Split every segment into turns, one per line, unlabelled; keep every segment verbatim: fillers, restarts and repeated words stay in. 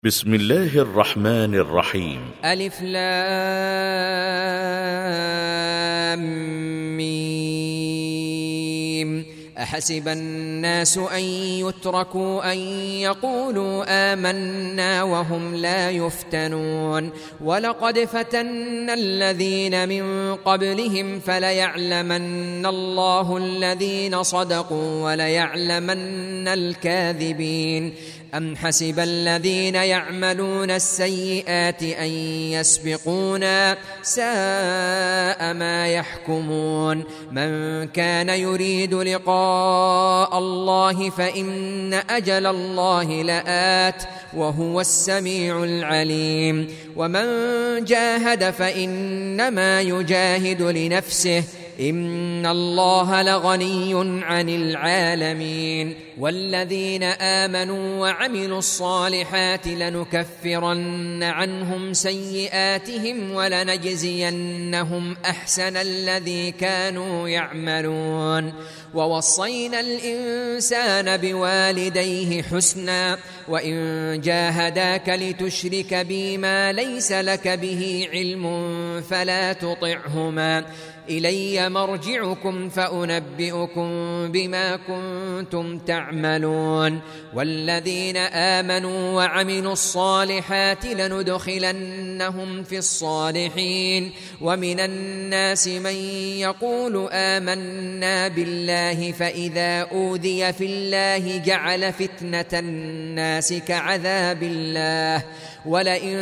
بسم الله الرحمن الرحيم.
ألف لام ميم. أحسب الناس أن يتركوا أن يقولوا آمنا وهم لا يفتنون ولقد فتنا الذين من قبلهم فليعلمن الله الذين صدقوا وليعلمن الكاذبين. أم حسب الذين يعملون السيئات أن يسبقونا ساء ما يحكمون. من كان يريد لقاء الله فإن أجل الله لآت وهو السميع العليم. ومن جاهد فإنما يجاهد لنفسه إن الله لغني عن العالمين. والذين آمنوا وعملوا الصالحات لنكفرن عنهم سيئاتهم ولنجزينهم أحسن الذي كانوا يعملون. ووصينا الإنسان بوالديه حسنا وإن جاهداك لتشرك بي ما ليس لك به علم فلا تطعهما إلي مرجعكم فأنبئكم بما كنتم تعملون. والذين آمنوا وعملوا الصالحات لندخلنهم في الصالحين. ومن الناس من يقول آمنا بالله فإذا أوذي في الله جعل فتنة الناس كعذاب الله ولئن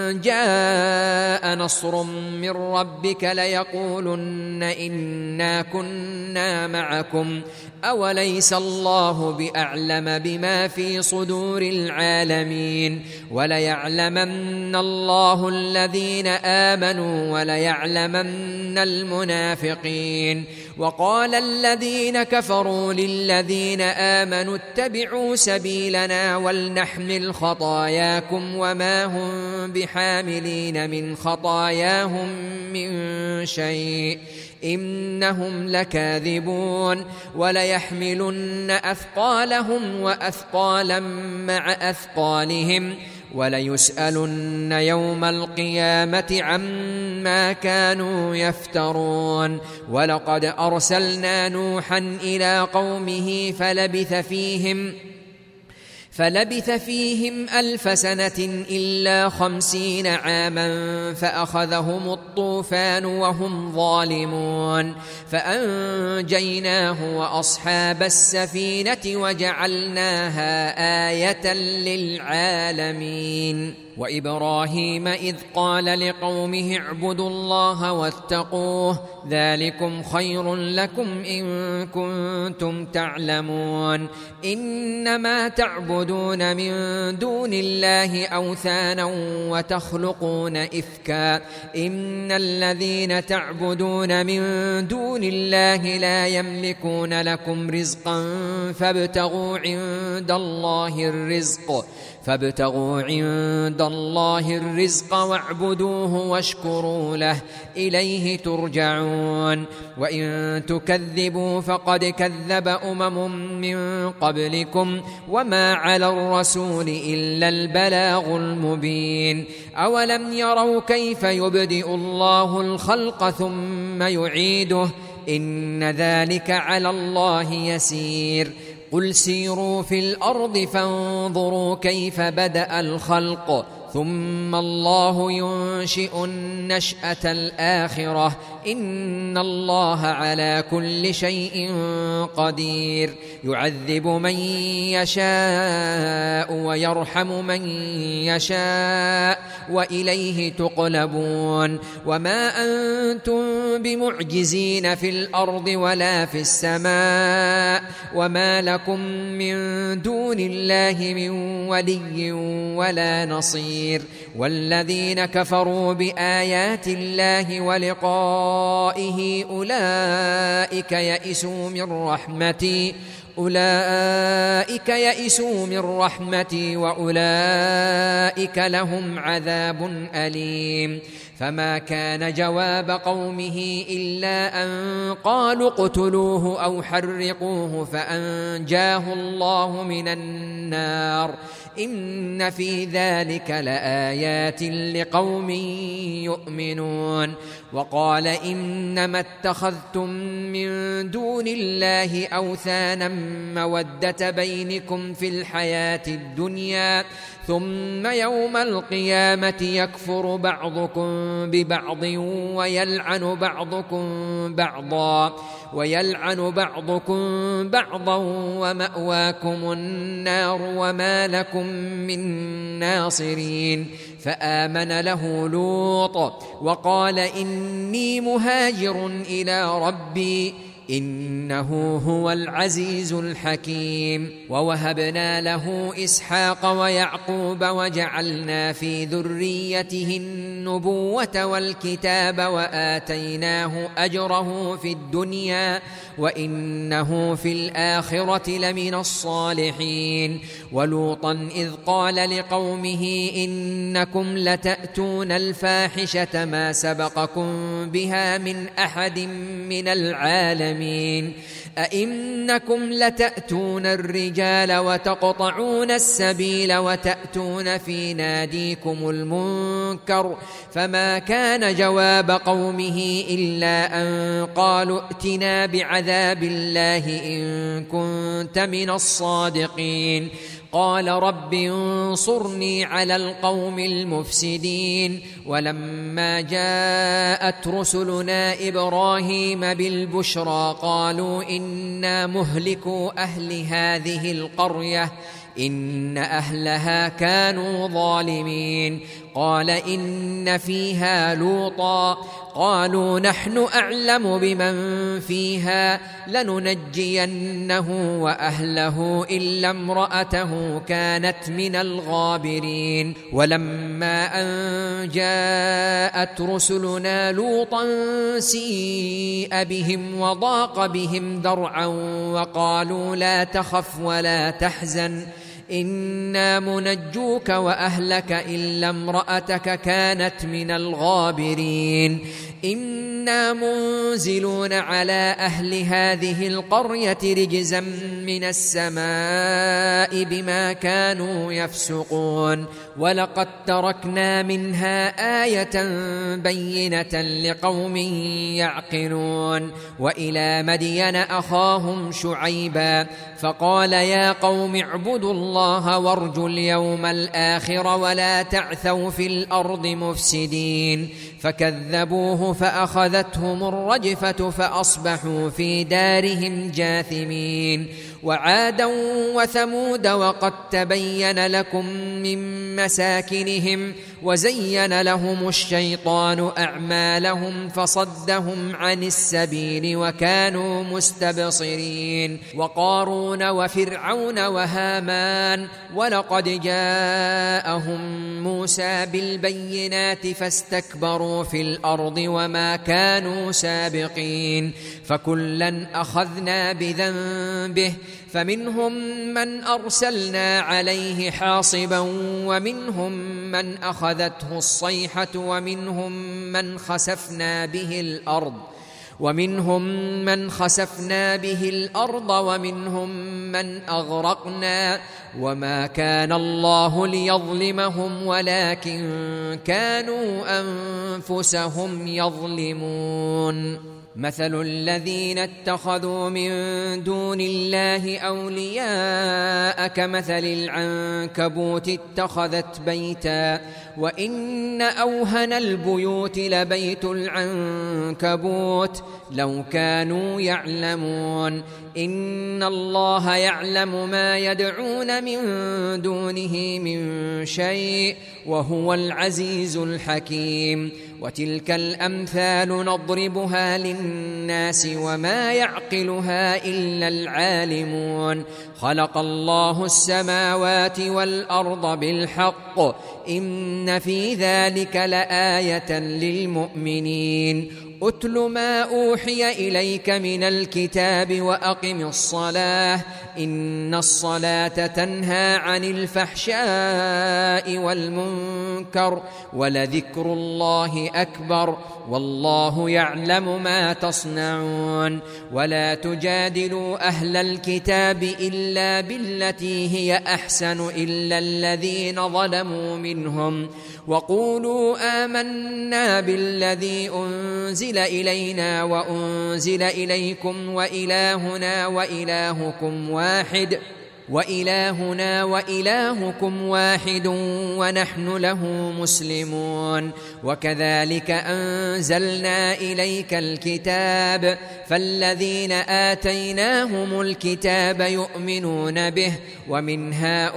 جاء نصر من ربك ليقولن إنا كنا معكم أوليس الله بأعلم بما في صدور العالمين. وليعلمن الله الذين آمنوا وليعلمن المنافقين. وقال الذين كفروا للذين آمنوا اتبعوا سبيلنا ولنحمل خطاياكم وما هم بحاملين من خطاياهم من شيء إنهم لكاذبون. وليحملن أثقالهم وأثقالا مع أثقالهم وليسألن يوم القيامة عما كانوا يفترون. ولقد أرسلنا نوحا إلى قومه فلبث فيهم فلبث فيهم ألف سنة إلا خمسين عاما فأخذهم الطوفان وهم ظالمون فأنجيناه وأصحاب السفينة وجعلناها آية للعالمين. وإبراهيم إذ قال لقومه اعبدوا الله واتقوه ذلكم خير لكم إن كنتم تعلمون. إنما تعبدون من دون الله أوثانا وتخلقون إفكا إن الذين تعبدون من دون الله لا يملكون لكم رزقا فابتغوا عند الله الرزق فابتغوا عند الله الرزق واعبدوه واشكروا له إليه ترجعون. وإن تكذبوا فقد كذب أمم من قبلكم وما على الرسول إلا البلاغ المبين. أولم يروا كيف يبدئ الله الخلق ثم يعيده إن ذلك على الله يسير. قل سيروا في الأرض فانظروا كيف بدأ الخلق ثم الله ينشئ النشأة الآخرة إن الله على كل شيء قدير. يعذب من يشاء ويرحم من يشاء وإليه تقلبون. وما أنتم بمعجزين في الأرض ولا في السماء وما لكم من دون الله من ولي ولا نصير. والذين كفروا بآيات الله ولقائه أولئك يئسوا من رحمتي أولئك يئسوا من رحمتي وأولئك لهم عذاب أليم. فما كان جواب قومه إلا أن قالوا اقتلوه أو حرقوه فأنجاه الله من النار إن في ذلك لآيات لقوم يؤمنون. وقال إنما اتخذتم من دون الله أوثانا مودة بينكم في الحياة الدنيا ثم يوم القيامة يكفر بعضكم ببعض ويلعن بعضكم بعضا ويلعن بعضكم بعضا ومأواكم النار وما لكم من ناصرين. فآمن له لوط وقال إني مهاجر إلى ربي إنه هو العزيز الحكيم. ووهبنا له إسحاق ويعقوب وجعلنا في ذريته النبوة والكتاب وآتيناه أجره في الدنيا وإنه في الآخرة لمن الصالحين. ولوطا إذ قال لقومه إنكم لتأتون الفاحشة ما سبقكم بها من أحد من العالمين أئنكم لتأتون الرجال وتقطعون السبيل وتأتون في ناديكم المنكر. فما كان جواب قومه إلا أن قالوا ائتنا بعذاب الله إن كنت من الصادقين. قال رب انصرني على القوم المفسدين. ولما جاءت رسلنا إبراهيم بالبشرى قالوا إنا مهلكو أهل هذه القرية إن أهلها كانوا ظالمين. قال إن فيها لوطا قالوا نحن أعلم بمن فيها لننجينه وأهله إلا امرأته كانت من الغابرين. ولما أن جاءت رسلنا لوطا سيء بهم وضاق بهم ذرعا وقالوا لا تخف ولا تحزن إنا منجوك وأهلك إلا امرأتك كانت من الغابرين. إنا منزلون على أهل هذه القرية رجزا من السماء بما كانوا يفسقون. ولقد تركنا منها آية بينة لقوم يعقلون. وإلى مدين أخاهم شعيبا فقال يا قوم اعبدوا الله وارجوا اليوم الآخر ولا تعثوا في الأرض مفسدين. فكذبوه فأخذتهم الرجفة فأصبحوا في دارهم جاثمين. وعادا وثمود وقد تبين لكم من مساكنهم وزين لهم الشيطان أعمالهم فصدهم عن السبيل وكانوا مستبصرين. وقارون وفرعون وهامان ولقد جاءهم موسى بالبينات فاستكبروا في الأرض وما كانوا سابقين. فكلا أخذنا بذنبه فمنهم من أرسلنا عليه حاصبا ومنهم من أخذته الصيحة ومنهم من خسفنا به الأرض ومنهم من خسفنا به الأرض ومنهم من أغرقنا وما كان الله ليظلمهم ولكن كانوا أنفسهم يظلمون. مثل الذين اتخذوا من دون الله أولياء كمثل العنكبوت اتخذت بيتا وإن أوهن البيوت لبيت العنكبوت لو كانوا يعلمون. إن الله يعلم ما يدعون من دونه من شيء وهو العزيز الحكيم. وتلك الأمثال نضربها للناس وما يعقلها إلا العالمون. خلق الله السماوات والأرض بالحق إن في ذلك لآية للمؤمنين. أتل ما أوحي إليك من الكتاب وأقم الصلاة إن الصلاة تنهى عن الفحشاء والمنكر ولذكر الله أكبر والله يعلم ما تصنعون ولا تجادلوا أهل الكتاب إلا بالتي هي أحسن إلا الذين ظلموا منهم وقولوا آمنا بالذي أنزل إلينا وأنزل إليكم وإلهنا وإلهكم واحد وإلهنا وإلهكم واحد ونحن له مسلمون وكذلك أنزلنا إليك الكتاب فالذين آتيناهم الكتاب يؤمنون به ومن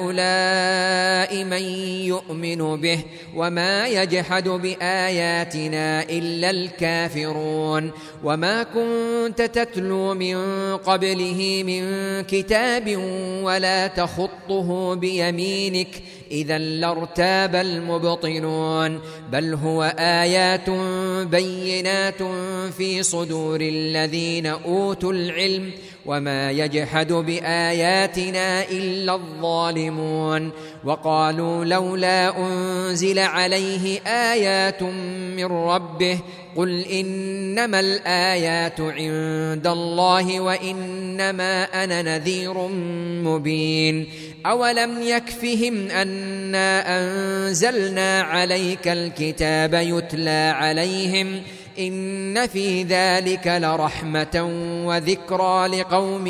هؤلاء من يؤمن به وما يجحد بآياتنا إلا الكافرون وما كنت تتلو من قبله من كتاب ولا تخطه بيمينك إذا لارتاب المبطلون بل هو آيات بينات في صدور الذين أوتوا العلم وما يجحد بآياتنا إلا الظالمون وقالوا لولا أنزل عليه آيات من ربه قل إنما الآيات عند الله وإنما أنا نذير مبين أولم يكفهم أنا أنزلنا عليك الكتاب يتلى عليهم إن في ذلك لرحمة وذكرى لقوم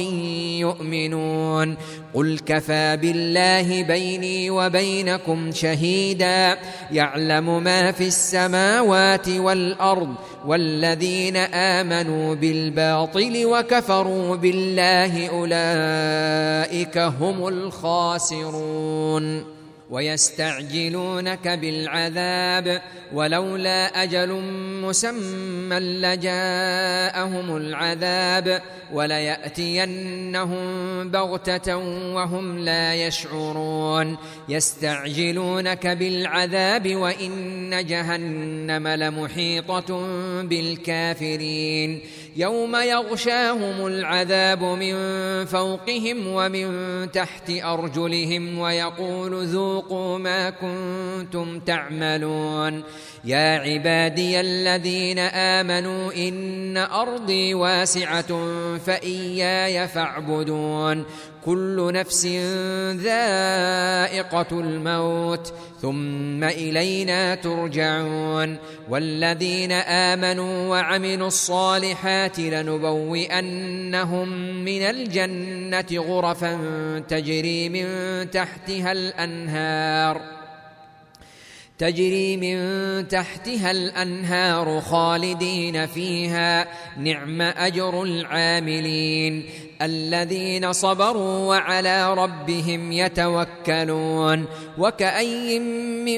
يؤمنون قل كفى بالله بيني وبينكم شهيدا يعلم ما في السماوات والأرض والذين آمنوا بالباطل وكفروا بالله أولئك هم الخاسرون ويستعجلونك بالعذاب ولولا أجل مسمى لجاءهم العذاب وليأتينهم بغتة وهم لا يشعرون يستعجلونك بالعذاب وإن جهنم لمحيطة بالكافرين يوم يغشاهم العذاب من فوقهم ومن تحت أرجلهم ويقول ذوقوا ما كنتم تعملون يا عبادي الذين آمنوا إن أرضي واسعة فإياي فاعبدون كل نفس ذائقة الموت ثم إلينا ترجعون والذين آمنوا وعملوا الصالحات لنبوئنهم من الجنة غرفا تجري من تحتها الأنهار تجري من تحتها الأنهار خالدين فيها نعم أجر العاملين الذين صبروا وعلى ربهم يتوكلون وكأي من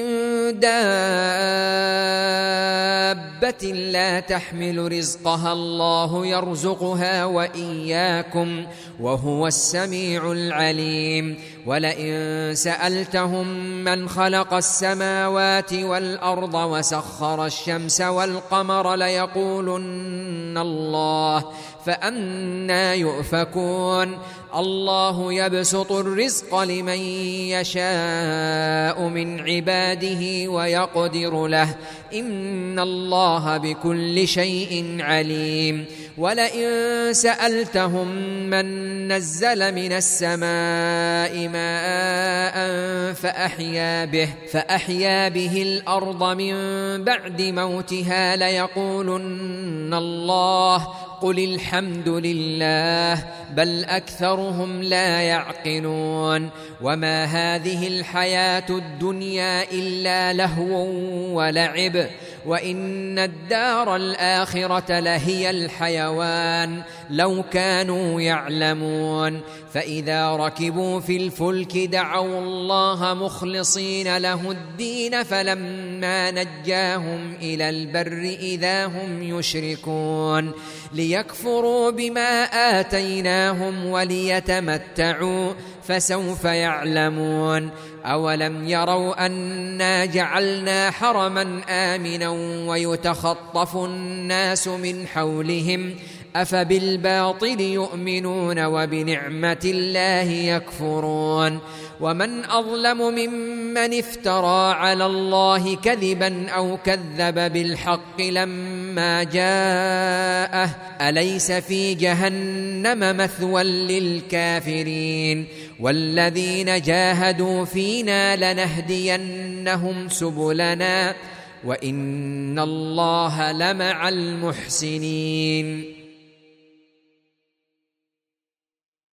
دابة لا تحمل رزقها الله يرزقها وإياكم وهو السميع العليم ولئن سألتهم من خلق السماوات والأرض وسخر الشمس والقمر ليقولن الله فأنى يؤفكون الله يبسط الرزق لمن يشاء من عباده ويقدر له إن الله بكل شيء عليم ولئن سألتهم من نزل من السماء ماء فأحيا به فأحيا به الأرض من بعد موتها ليقولن الله قل الحمد لله بل أكثرهم لا يعقلون وما هذه الحياة الدنيا إلا لهو ولعب وإن الدار الآخرة لهي الحيوان لو كانوا يعلمون فإذا ركبوا في الفلك دعوا الله مخلصين له الدين فلما نجاهم إلى البر إذا هم يشركون ليكفروا بما آتيناهم وليتمتعوا فسوف يعلمون أولم يروا أنا جعلنا حرما آمنا ويتخطف الناس من حولهم أفبالباطل يؤمنون وبنعمة الله يكفرون ومن أظلم ممن افترى على الله كذبا أو كذب بالحق لما جاءه أليس في جهنم مثوى للكافرين والذين جاهدوا فينا لنهدينهم سبلنا وإن الله لمع المحسنين